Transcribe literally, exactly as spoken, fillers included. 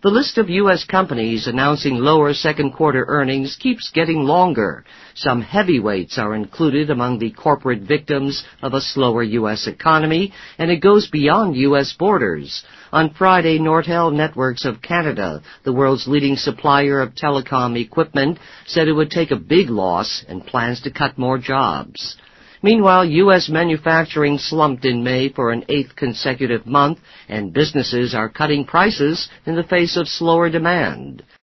The list of U S companies announcing lower second quarter earnings keeps getting longer. Some heavyweights are included among the corporate victims of a slower U S economy, and it goes beyond U S borders. On Friday, Nortel Networks of Canada, the world's leading supplier of telecom equipment, said it would take a big loss and plans to cut more jobs. Meanwhile, U S manufacturing slumped in May for an eighth consecutive month, and businesses are cutting prices in the face of slower demand.